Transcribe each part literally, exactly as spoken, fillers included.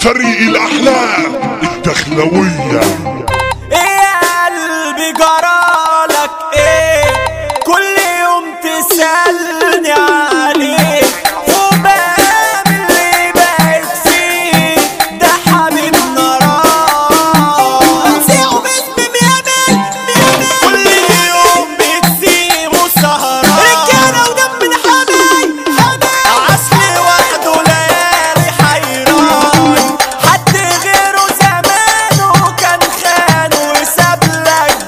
فريق الأحلام الدخلوية. ايه يا قلبي جرالك ايه؟ كل يوم تسألني عليه وبقى من اللي بقيت فيه ده حبيبنا راح نسيعه باسم بيعمل بيعمل كل يوم بتسيبه سهران رجالة ودم حبايب حبايب عسل وحده ليالي حيران حد غيره زمانه كان خان وساب لك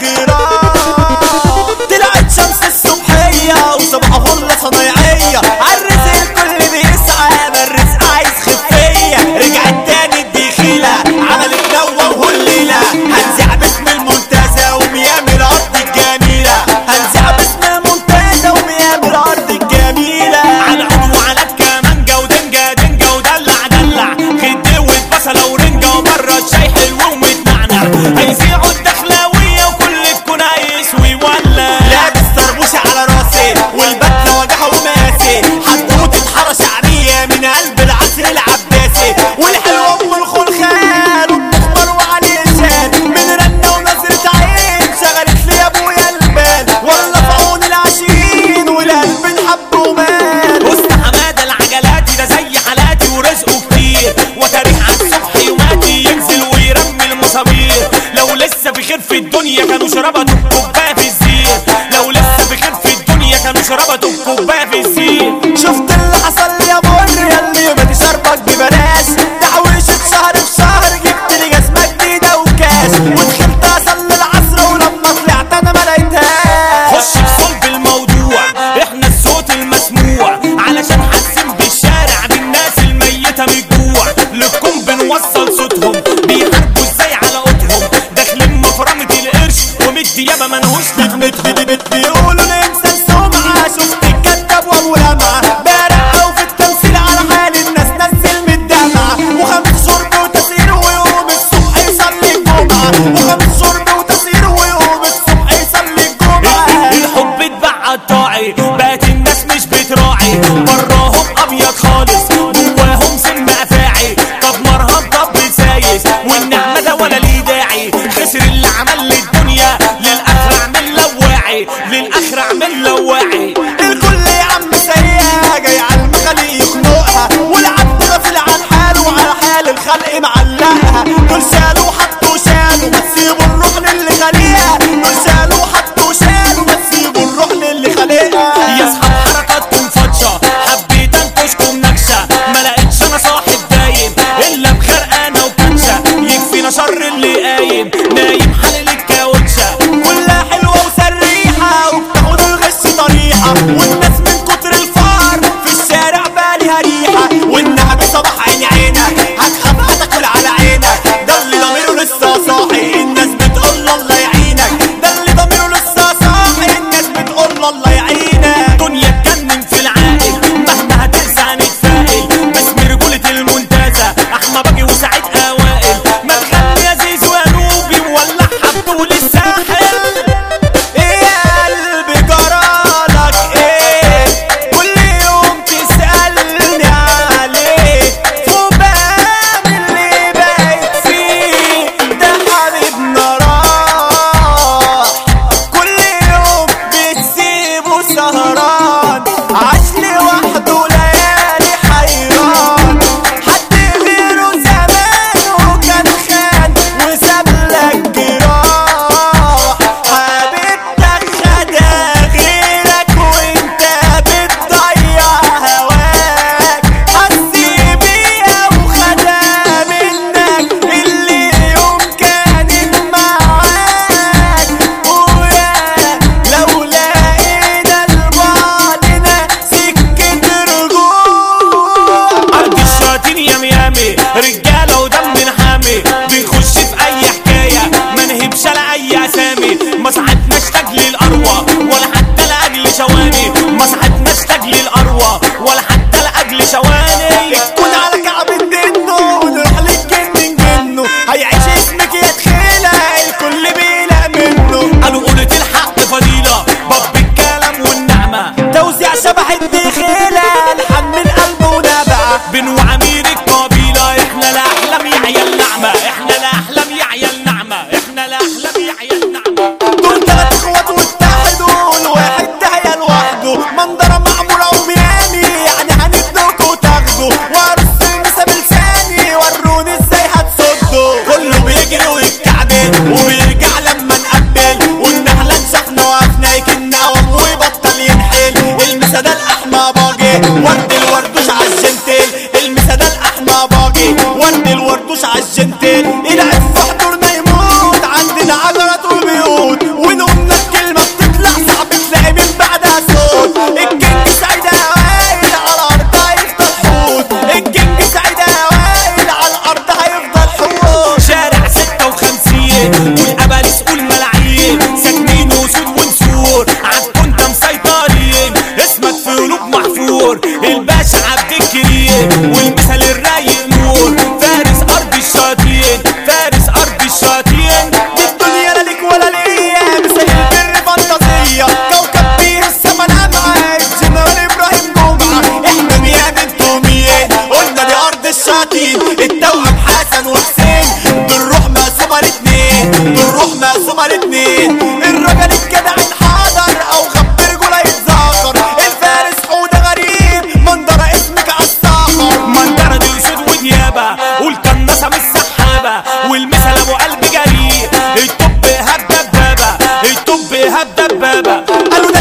جيران طلعت شمس الصبحية وصبح غلة صنايعية عالرزق الكل بيسعى ما الرزق عايز خفية رجعت تاني الدخيلة عملت نوة وهليلة هنزع باسم المنتزه وميام الأرض الجميلة هنزع باسم المنتزه وميام الأرض الجميلة على عود وعلى الكمانجة ودنجة دنجة ودلع دلع خدوة بصلة ورنجة وبره الشاي حلو ومتنعنع هيذيعوا الدخلاوية وكل تكون هيسوي ولا لابس طربوشة على راسي والبدلة وجعها وماسي حدوتة حارة شعبية من قلب العصر العباسي والحلوة ام الخلخال والمخبر وعلي الشان من رنة ونظرة عين شغلت لي ابويا البال ولا في عون العاشقين والقلب انحب ومال وسط حمادة العجلاتي ده زي حالاتي ورزقه كتير وتاريخ على الصبح يوماتي ينزل ويرمي المسامير لو لسه بخير في الدنيا كانوا شربتوا الكوبايه في الزير لو لسه بخير في الدنيا كانوا شربتوا الكوبايه في الزير شفت اللي حصل يا بر ياللي ما تشربك ببلاش تحويشة شهر في شهر جبت لي جزمة جديدة وكاش ودخلت اصلي العصر ولما طلعت انا ما لقيتهاش خش في صلب الموضوع احنا الصوت المسموع علشان حاسين بالشارع بالناس الميتة من الجوع لكم بنوصل صوتهم بيحاربوا ازاي على قوتهم داخلين مفرمة القرش ومدي يابا منهوش نغمتهم بيقولوا ننسى السمعة شفت الكداب وابو لمعة بارع وفي التمثيل على حال الناس نزل من الدمعة وخمس شرب وتسير ويقوم الصبح يصلي الجمعة وخمس شرب وتسير ويقوم الصبح يصلي الجمعة الحب اتباع قطاعي بقت الناس مش بتراعي براهم ابيض خالص جواهم سم افاعي طب مرهم طب سايس والنعمة ده ولا ليه داعي خسر اللي عمل للدنيا للاخر اعمل لواعي للاخر اعمل لواعي الكل يا عم سيئة جاي على المخلق يخنقها والعبد غافل عن حاله وعلى حال الخلق معلقها دول شالوا وحطوا شالوا ما تسيبوا الروح للي خلقها دول شالوا وحطوا شالوا ما تسيبوا الروح للي خلقها يا اصحاب حركاتكم فاطشه حبيت انكشكم نكشه ما لقيتش انا صاحب دايم الا بخرقانه وكنشه يكفينا شر اللي قايم نايم حلل الكاوتشه كلها حلوه وسريحه وبتاخد الغش طريحه والناس من كتر الفار في الشارع بالها ريحه والنعم صباح عين عينك هتخاف هتاكل على عينك ده اللي ضميره لسه صاحي الناس بتقول الله يعينك ده اللي ضميره لسه صاحي الناس بتقول الله يعينك دنيا تجنن في العاقل مهما هتنسى هنتفائل باسم رجولة المنتزه احمى باجي وسعيد اوائل ما تخلي يا زيزو يا نوبي مولع حبه للساحل ايه يا قلبي جرالك ايه كل يوم تسألني عليه وبقى من اللي بقيت فيه ده حبيبنا راح كل يوم بتسيبه سهران عاش لوحده ليالي حيران حد غيره زمانه كان خان وساب لك جراح حبيبتك خدها غيرك وانت بتضيع هواك حس بيها وخدها منك اللي يوم كانت معاك ويا لو لقينا لبعضنا سكة رجوع أرض الشياطين يا ميامي رجالة ودم حامي بنخش في أي حكاية ما نهبش لأي أسامي ما ساعدناش تجلي الأروى ولا حتى لأجل شواني ما ساعدناش تجلي الأروى ولا حتى لأجل شواني تكون على كعب الدنو ونروح للجن نجنه هيعيش اسمك يا تخيلة الكل بيلا منه قالوا قولة الحق فضيلة باب الكلام والنعمة توزيع شبح الدخيلة لحن من قلبه ونبع بن وعمير القبيلة احنا الأحلام الجنتين ورد الوردوش عالجنتين العب في حضورنا يموت عندنا عجرات وبيوت ونقولنا الكلمة بتطلع صعب تلاقي من بعدها صوت الكينج سعيد هوايل على الأرض هيفضل حوت الكينج سعيد هوايل على الأرض هيفضل حوت شارع ستة وخمسين والأباليس والملاعين ساكنين وسود ونسور عالكون انت مسيطرين اسمك في قلوب محفور الباشا عبد الكريم والمثل الرايق نور فارس أرض الشياطين فارس أرض الشياطين دي الدنيا لا ليك ولا ليا مثل البر فانتازية كوكب فيه السما نامعة الجنرال إبراهيم جمعة احنا مياه انتوا مين قلنا دي أرض الشياطين التوأم حسن وحسين بالروح مقسومة الاتنين بالروح مقسومة الاتنين الراجل الجدع انحدر أو غب رجوله يتذكر الفارس حودة غريب منظرة اسمك عالساحر منظرة دي أسود وديابة والقناصة مش سحابة والمثل أبو قلب جريء الطب إيهاب دبابة الطب إيهاب دبابة قالوا